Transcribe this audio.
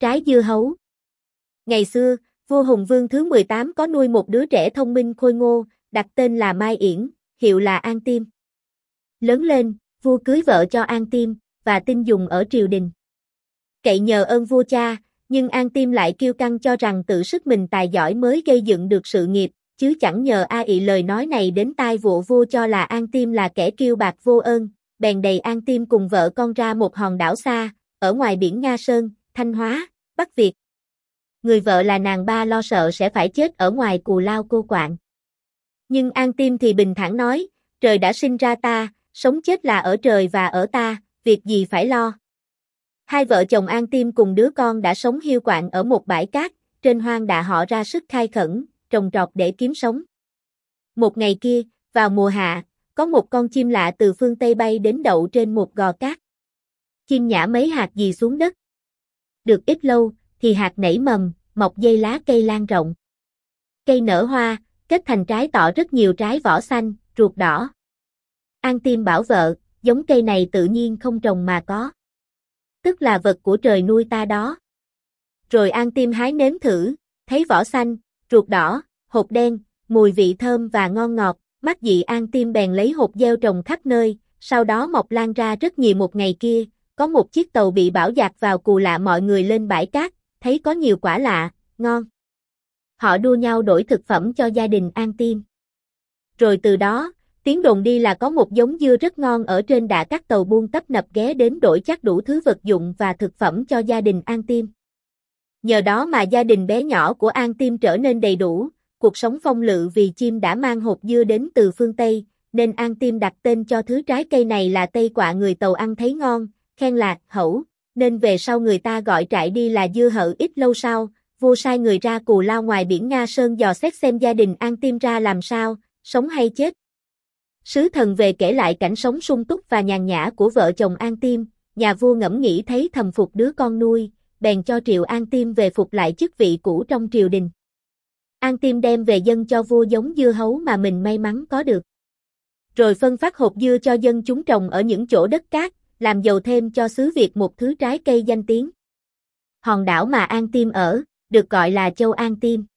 Trái dưa hấu. Ngày xưa, vua Hùng Vương thứ 18 có nuôi một đứa trẻ thông minh khôi ngô, đặt tên là Mai Yển, hiệu là An Tiêm. Lớn lên, vua cưới vợ cho An Tiêm, và tin dùng ở triều đình. Cậy nhờ ơn vua cha, nhưng An Tiêm lại kiêu căng cho rằng tự sức mình tài giỏi mới gây dựng được sự nghiệp, chứ chẳng nhờ ai. Lời nói này đến tai vua cho là An Tiêm là kẻ kiêu bạc vô ơn, bèn đày An Tiêm cùng vợ con ra một hòn đảo xa, ở ngoài biển Nga Sơn, Thanh Hóa, Bắc Việt. Người vợ là nàng Ba lo sợ sẽ phải chết ở ngoài Cù Lao cô quạng. Nhưng An Tiêm thì bình thản nói, trời đã sinh ra ta, sống chết là ở trời và ở ta, việc gì phải lo. Hai vợ chồng An Tiêm cùng đứa con đã sống hiu quạnh ở một bãi cát, trên hoang đạ họ ra sức khai khẩn, trồng trọt để kiếm sống. Một ngày kia, vào mùa hạ, có một con chim lạ từ phương Tây bay đến đậu trên một gò cát. Chim nhả mấy hạt gì xuống đất. Được ít lâu, thì hạt nảy mầm, mọc dây lá cây lan rộng. Cây nở hoa, kết thành trái tỏ rất nhiều trái vỏ xanh, ruột đỏ. An Tiêm bảo vợ, giống cây này tự nhiên không trồng mà có. Tức là vật của trời nuôi ta đó. Rồi An Tiêm hái nếm thử, thấy vỏ xanh, ruột đỏ, hột đen, mùi vị thơm và ngon ngọt, mắt dị An Tiêm bèn lấy hột gieo trồng khắp nơi, sau đó mọc lan ra rất nhiều. Một ngày kia, có một chiếc tàu bị bão dạt vào Cù Lạ, mọi người lên bãi cát, thấy có nhiều quả lạ, ngon. Họ đua nhau đổi thực phẩm cho gia đình An Tiêm. Rồi từ đó, tiếng đồn đi là có một giống dưa rất ngon ở trên đạ các tàu buôn tấp nập ghé đến đổi chắc đủ thứ vật dụng và thực phẩm cho gia đình An Tiêm. Nhờ đó mà gia đình bé nhỏ của An Tiêm trở nên đầy đủ, cuộc sống phong lự vì chim đã mang hột dưa đến từ phương Tây, nên An Tiêm đặt tên cho thứ trái cây này là Tây Quạ. Người Tàu ăn thấy ngon, khen là hẩu, nên về sau người ta gọi trại đi là dưa hấu. Ít lâu sau, vua sai người ra Cù Lao ngoài biển Nga Sơn dò xét xem gia đình An Tiêm ra làm sao, sống hay chết. Sứ thần về kể lại cảnh sống sung túc và nhàn nhã của vợ chồng An Tiêm, nhà vua ngẫm nghĩ thấy thầm phục đứa con nuôi, bèn cho triệu An Tiêm về phục lại chức vị cũ trong triều đình. An Tiêm đem về dâng cho vua giống dưa hấu mà mình may mắn có được. Rồi phân phát hột dưa cho dân chúng trồng ở những chỗ đất cát, làm giàu thêm cho xứ Việt một thứ trái cây danh tiếng. Hòn đảo mà An Tiêm ở, được gọi là Châu An Tiêm.